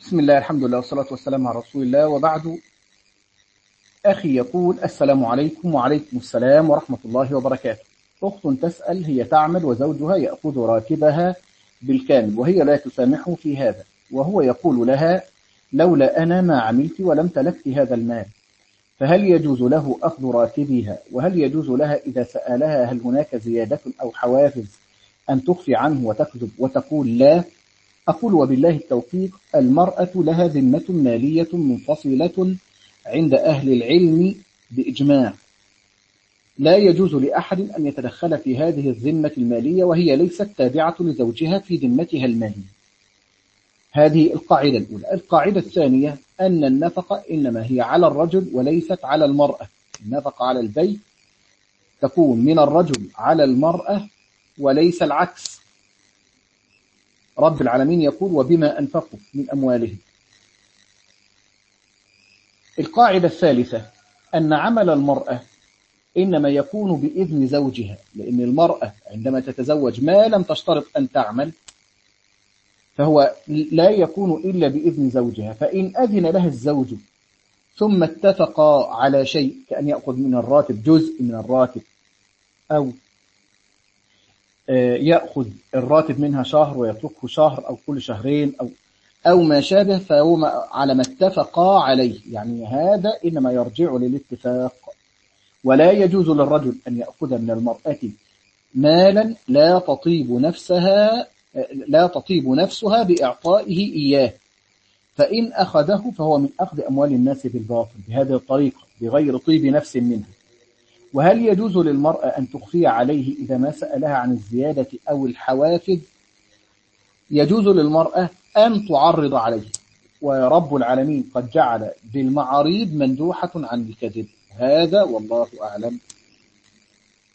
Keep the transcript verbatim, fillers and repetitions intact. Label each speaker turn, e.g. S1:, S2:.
S1: بسم الله، الحمد لله، والصلاة والسلام على رسول الله، وبعد. أخي يقول: السلام عليكم. وعليكم السلام ورحمة الله وبركاته. أخت تسأل: هي تعمل وزوجها يأخذ راتبها بالكامل وهي لا تسامحه في هذا، وهو يقول لها: لولا أنا ما عملت ولم تلفت هذا المال، فهل يجوز له أخذ راتبها؟ وهل يجوز لها إذا سألها هل هناك زيادة أو حوافز أن تخفي عنه وتكذب وتقول لا؟ أقول: وبالله التوفيق. المرأة لها ذمة مالية منفصلة عند أهل العلم بإجماع، لا يجوز لأحد أن يتدخل في هذه الذمة المالية وهي ليست تابعة لزوجها في ذمتها المالية. هذه القاعدة الأولى. القاعدة الثانية أن النفقة إنما هي على الرجل وليست على المرأة. النفقة على البيت تكون من الرجل على المرأة وليس العكس. رب العالمين يقول: وبما أنفقوا من أموالهم. القاعدة الثالثة أن عمل المرأة إنما يكون بإذن زوجها، لأن المرأة عندما تتزوج ما لم تشترط أن تعمل فهو لا يكون إلا بإذن زوجها. فإن أذن لها الزوج ثم اتفقا على شيء كأن يأخذ من الراتب جزء من الراتب، أو يأخذ الراتب منها شهر ويتركه شهر أو كل شهرين أو أو ما شابه، فهو على ما اتفقا عليه. يعني هذا إنما يرجع للاتفاق، ولا يجوز للرجل أن يأخذ من المرأة مالا لا تطيب نفسها لا تطيب نفسها بإعطائه إياه، فإن أخذه فهو من أخذ أموال الناس بالباطل بهذه الطريقة بغير طيب نفس منه. وهل يجوز للمرأة أن تخفي عليه إذا ما سألها عن الزيادة أو الحوافز؟ يجوز للمرأة أن تعرض عليه، ورب العالمين قد جعل بالمعاريض مندوحة عن الكذب. هذا والله أعلم.